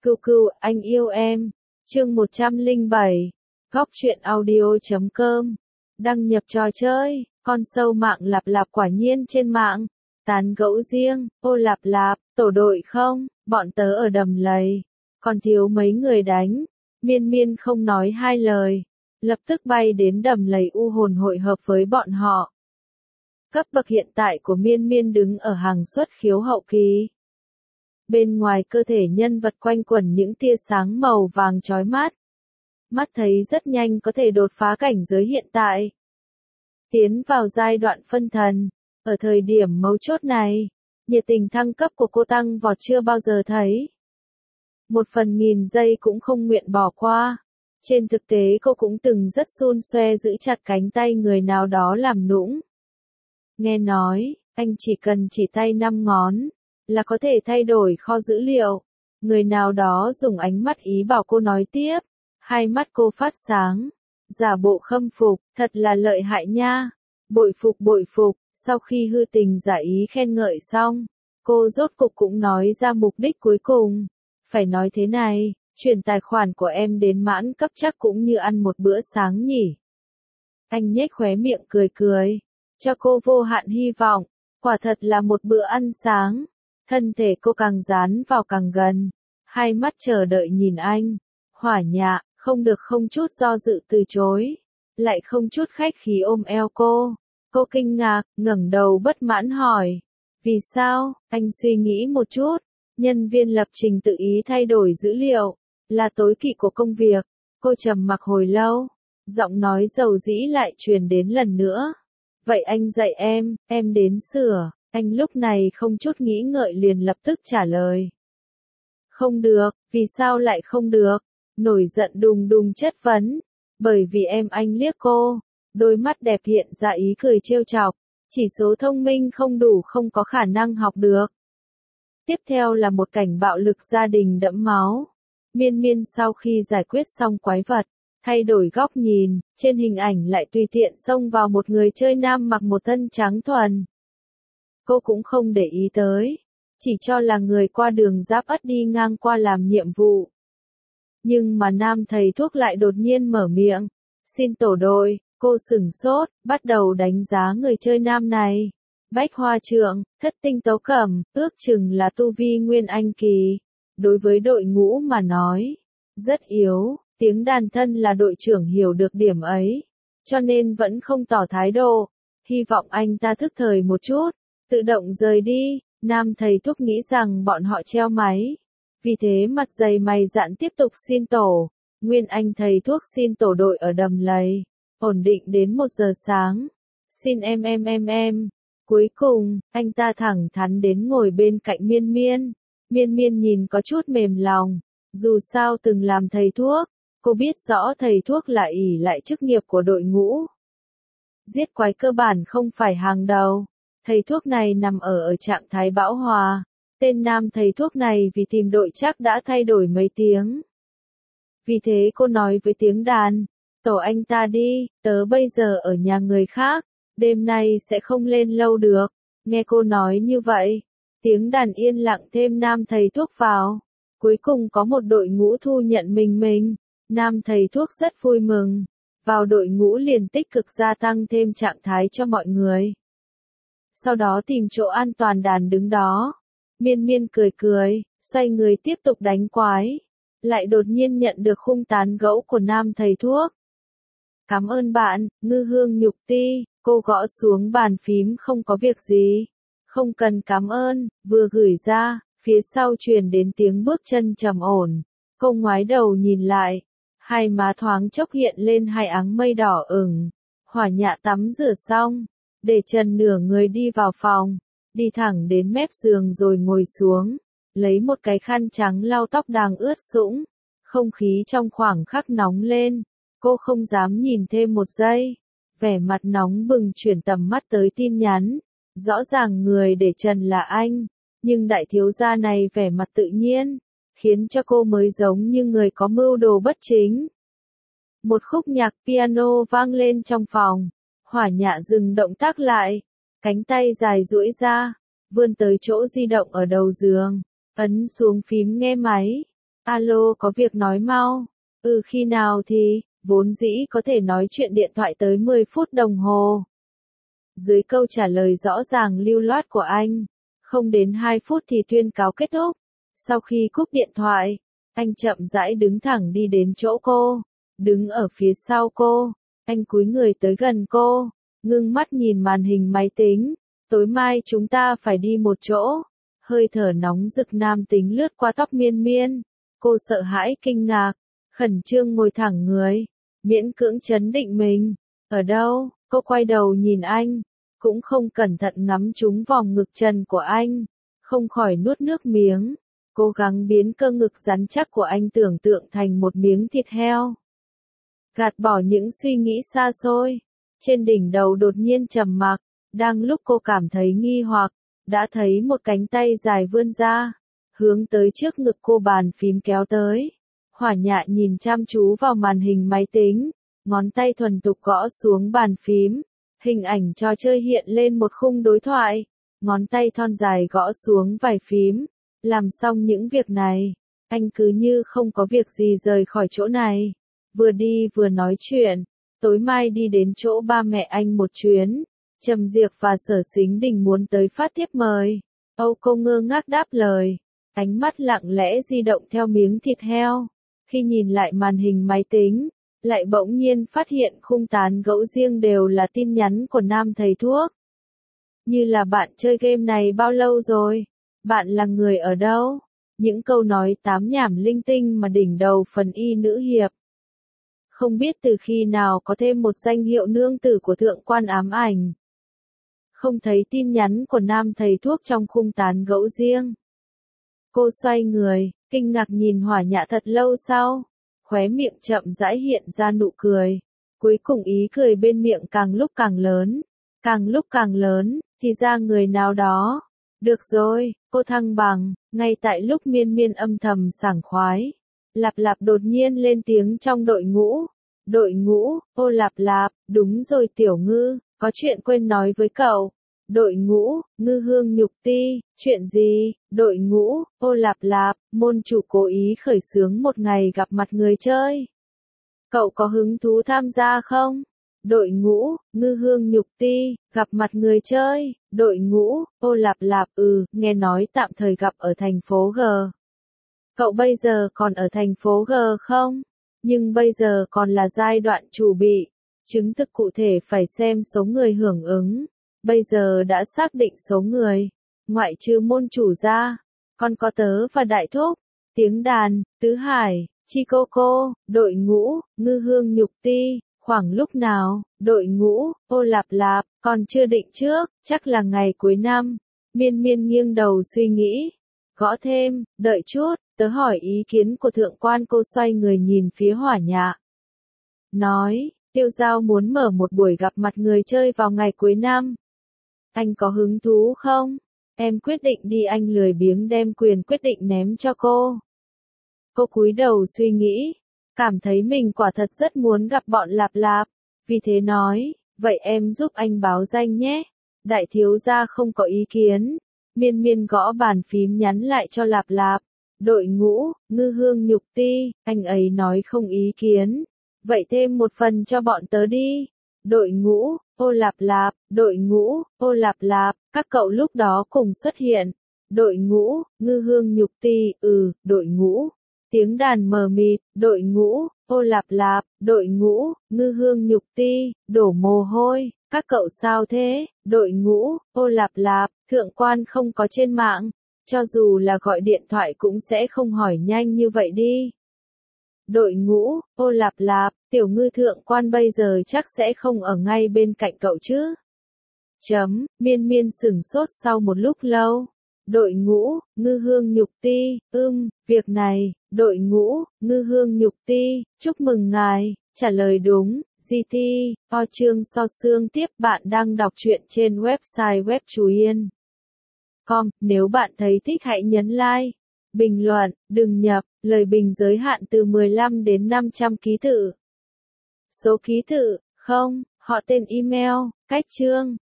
Cừu cừu, anh yêu em. Chương 107. Góc truyện audio.com. Đăng nhập trò chơi, con sâu mạng lạp lạp quả nhiên trên mạng. Tán gẫu riêng, ô lạp lạp, tổ đội không, bọn tớ ở đầm lầy. Còn thiếu mấy người đánh. Miên miên không nói hai lời. Lập tức bay đến đầm lầy u hồn hội hợp với bọn họ. Cấp bậc hiện tại của miên miên đứng ở hàng xuất khiếu hậu kỳ. Bên ngoài cơ thể nhân vật quanh quẩn những tia sáng màu vàng chói mắt. Mắt thấy rất nhanh có thể đột phá cảnh giới hiện tại. Tiến vào giai đoạn phân thần. Ở thời điểm mấu chốt này, nhiệt tình thăng cấp của cô tăng vọt chưa bao giờ thấy. 1/1000 giây cũng không nguyện bỏ qua. Trên thực tế cô cũng từng rất xun xoe giữ chặt cánh tay người nào đó làm nũng. Nghe nói, anh chỉ cần chỉ tay 5 ngón, là có thể thay đổi kho dữ liệu. Người nào đó dùng ánh mắt ý bảo cô nói tiếp. Hai mắt cô phát sáng. Giả bộ khâm phục, thật là lợi hại nha. Bội phục bội phục. Sau khi hư tình giả ý khen ngợi xong, cô rốt cục cũng nói ra mục đích cuối cùng. Phải nói thế này, chuyển tài khoản của em đến mãn cấp chắc cũng như ăn một bữa sáng nhỉ. Anh nhếch khóe miệng cười cười. Cho cô vô hạn hy vọng. Quả thật là một bữa ăn sáng. Thân thể cô càng dán vào càng gần. Hai mắt chờ đợi nhìn anh. Hỏa nhạ, không được không chút do dự từ chối. Lại không chút khách khí ôm eo cô. Cô kinh ngạc, ngẩng đầu bất mãn hỏi. Vì sao? Anh suy nghĩ một chút. Nhân viên lập trình tự ý thay đổi dữ liệu. Là tối kỵ của công việc. Cô trầm mặc hồi lâu. Giọng nói dầu dĩ lại truyền đến lần nữa. Vậy anh dạy em đến sửa. Anh lúc này không chút nghĩ ngợi liền lập tức trả lời. Không được, vì sao lại không được? Nổi giận đùng đùng chất vấn. Bởi vì anh liếc cô. Đôi mắt đẹp hiện ra ý cười trêu chọc. Chỉ số thông minh không đủ không có khả năng học được. Tiếp theo là một cảnh bạo lực gia đình đẫm máu. Miên miên sau khi giải quyết xong quái vật, thay đổi góc nhìn, trên hình ảnh lại tùy tiện xông vào một người chơi nam mặc một thân trắng thuần. Cô cũng không để ý tới, chỉ cho là người qua đường giáp ất đi ngang qua làm nhiệm vụ. Nhưng mà nam thầy thuốc lại đột nhiên mở miệng. Xin tổ đội, cô sửng sốt, bắt đầu đánh giá người chơi nam này. Bách hoa trượng, thất tinh tấu cẩm, ước chừng là tu vi nguyên anh kỳ. Đối với đội ngũ mà nói, rất yếu, tiếng đàn thân là đội trưởng hiểu được điểm ấy. Cho nên vẫn không tỏ thái độ. Hy vọng anh ta thức thời một chút, tự động rời đi. Nam thầy thuốc nghĩ rằng bọn họ treo máy. Vì thế mặt dày mày dạn tiếp tục xin tổ. Nguyên anh thầy thuốc xin tổ đội ở đầm lầy. Ổn định đến 1 giờ sáng. Xin em. Cuối cùng, anh ta thẳng thắn đến ngồi bên cạnh miên miên. Miên miên nhìn có chút mềm lòng. Dù sao từng làm thầy thuốc, cô biết rõ thầy thuốc là ỷ lại chức nghiệp của đội ngũ. Giết quái cơ bản không phải hàng đầu. Thầy thuốc này nằm ở trạng thái bão hòa. Tên nam thầy thuốc này vì tìm đội chắc đã thay đổi mấy tiếng. Vì thế cô nói với tiếng đàn. Tổ anh ta đi, tớ bây giờ ở nhà người khác. Đêm nay sẽ không lên lâu được. Nghe cô nói như vậy. Tiếng đàn yên lặng thêm nam thầy thuốc vào. Cuối cùng có một đội ngũ thu nhận mình. Nam thầy thuốc rất vui mừng. Vào đội ngũ liền tích cực gia tăng thêm trạng thái cho mọi người. Sau đó tìm chỗ an toàn đàn đứng đó. Miên miên cười, xoay người tiếp tục đánh quái. Lại đột nhiên nhận được khung tán gẫu của nam thầy thuốc. Cảm ơn bạn, ngư hương nhục ti. Cô gõ xuống bàn phím không có việc gì. Không cần cảm ơn, vừa gửi ra, phía sau truyền đến tiếng bước chân trầm ổn. Cô ngoái đầu nhìn lại. Hai má thoáng chốc hiện lên hai áng mây đỏ ửng. Hỏa nhạ tắm rửa xong. Để chân nửa người đi vào phòng. Đi thẳng đến mép giường rồi ngồi xuống. Lấy một cái khăn trắng lau tóc đang ướt sũng. Không khí trong khoảng khắc nóng lên. Cô không dám nhìn thêm một giây. Vẻ mặt nóng bừng chuyển tầm mắt tới tin nhắn. Rõ ràng người để trần là anh. Nhưng đại thiếu gia này vẻ mặt tự nhiên. Khiến cho cô mới giống như người có mưu đồ bất chính. Một khúc nhạc piano vang lên trong phòng. Hỏa nhạ dừng động tác lại. Cánh tay dài duỗi ra. Vươn tới chỗ di động ở đầu giường. Ấn xuống phím nghe máy. Alo, có việc nói mau. Khi nào thì, vốn dĩ có thể nói chuyện điện thoại tới 10 phút đồng hồ. Dưới câu trả lời rõ ràng lưu loát của anh, không đến 2 phút thì tuyên cáo kết thúc. Sau khi cúp điện thoại, anh chậm rãi đứng thẳng đi đến chỗ cô, đứng ở phía sau cô, anh cúi người tới gần cô, ngưng mắt nhìn màn hình máy tính. Tối mai chúng ta phải đi một chỗ. Hơi thở nóng rực nam tính lướt qua tóc Miên Miên. Cô sợ hãi kinh ngạc, khẩn trương ngồi thẳng người, miễn cưỡng trấn định mình. Ở đâu? Cô quay đầu nhìn anh, cũng không cẩn thận ngắm trúng vòng ngực trần của anh, không khỏi nuốt nước miếng, cố gắng biến cơ ngực rắn chắc của anh tưởng tượng thành một miếng thịt heo. Gạt bỏ những suy nghĩ xa xôi, trên đỉnh đầu đột nhiên trầm mặc, đang lúc cô cảm thấy nghi hoặc, đã thấy một cánh tay dài vươn ra, hướng tới trước ngực cô bàn phím kéo tới. Hỏa Nhạ nhìn chăm chú vào màn hình máy tính, ngón tay thuần thục gõ xuống bàn phím, hình ảnh trò chơi hiện lên một khung đối thoại, ngón tay thon dài gõ xuống vài phím, làm xong những việc này, anh cứ như không có việc gì rời khỏi chỗ này, vừa đi vừa nói chuyện, tối mai đi đến chỗ ba mẹ anh một chuyến, Trầm Diệc và Sở Sính Đình muốn tới phát thiếp mời. Âu Cô ngơ ngác đáp lời, ánh mắt lặng lẽ di động theo miếng thịt heo, khi nhìn lại màn hình máy tính, lại bỗng nhiên phát hiện khung tán gẫu riêng đều là tin nhắn của nam thầy thuốc. Như là bạn chơi game này bao lâu rồi? Bạn là người ở đâu? Những câu nói tám nhảm linh tinh mà đỉnh đầu phần y nữ hiệp. Không biết từ khi nào có thêm một danh hiệu nương tử của thượng quan ám ảnh. Không thấy tin nhắn của nam thầy thuốc trong khung tán gẫu riêng. Cô xoay người, kinh ngạc nhìn Hỏa Nhạ thật lâu sau, khóe miệng chậm rãi hiện ra nụ cười. Cuối cùng ý cười bên miệng càng lúc càng lớn, thì ra người nào đó. Được rồi, cô thăng bằng, ngay tại lúc Miên Miên âm thầm sảng khoái. Lạp Lạp đột nhiên lên tiếng trong đội ngũ. Đội ngũ, ô Lạp Lạp, đúng rồi Tiểu Ngư, có chuyện quên nói với cậu. Đội ngũ, Ngư Hương Nhục Ti, chuyện gì? Đội ngũ, ô Lạp Lạp, môn chủ cố ý khởi xướng một ngày gặp mặt người chơi. Cậu có hứng thú tham gia không? Đội ngũ, Ngư Hương Nhục Ti, gặp mặt người chơi. Đội ngũ, ô Lạp Lạp, nghe nói tạm thời gặp ở thành phố G. Cậu bây giờ còn ở thành phố G không? Nhưng bây giờ còn là giai đoạn chuẩn bị. Chứng thực cụ thể phải xem số người hưởng ứng. Bây giờ đã xác định số người. Ngoại trừ môn chủ ra. Còn có tớ và đại thúc. Tiếng đàn, Tứ Hải, Chi Cô Cô, đội ngũ, Ngư Hương Nhục Ti. Khoảng lúc nào, đội ngũ, ô Lạp Lạp, còn chưa định trước, chắc là ngày cuối năm. Miên Miên nghiêng đầu suy nghĩ. Gõ thêm, đợi chút, tớ hỏi ý kiến của thượng quan. Cô xoay người nhìn phía Hỏa Nhạ. Nói, Tiêu Giao muốn mở một buổi gặp mặt người chơi vào ngày cuối năm. Anh có hứng thú không? Em quyết định đi. Anh lười biếng đem quyền quyết định ném cho cô. Cô cúi đầu suy nghĩ, cảm thấy mình quả thật rất muốn gặp bọn Lạp Lạp, vì thế nói, vậy em giúp anh báo danh nhé. Đại thiếu gia không có ý kiến. Miên Miên gõ bàn phím nhắn lại cho Lạp Lạp. Đội ngũ, Ngư Hương Nhục Ti, anh ấy nói không ý kiến. Vậy thêm một phần cho bọn tớ đi. Đội ngũ, ô Lạp Lạp, đội ngũ, ô Lạp Lạp, các cậu lúc đó cùng xuất hiện. Đội ngũ, Ngư Hương Nhục Ti, đội ngũ. Tiếng đàn mờ mịt, đội ngũ, ô Lạp Lạp, đội ngũ, Ngư Hương Nhục Ti, đổ mồ hôi, các cậu sao thế? Đội ngũ, ô Lạp Lạp, thượng quan không có trên mạng, cho dù là gọi điện thoại cũng sẽ không hỏi nhanh như vậy đi. Đội ngũ, ô Lạp Lạp, Tiểu Ngư thượng quan bây giờ chắc sẽ không ở ngay bên cạnh cậu chứ? Miên Miên sửng sốt sau một lúc lâu. Đội ngũ, Ngư Hương Nhục Ti, việc này, đội ngũ, Ngư Hương Nhục Ti, chúc mừng ngài, trả lời đúng, GT, O chương so xương tiếp. Bạn đang đọc truyện trên website webchuyen.com, nếu bạn thấy thích hãy nhấn like, bình luận, đừng nhập, lời bình giới hạn từ 15 đến 500 ký tự. Số ký tự, không, họ tên email, cách chương.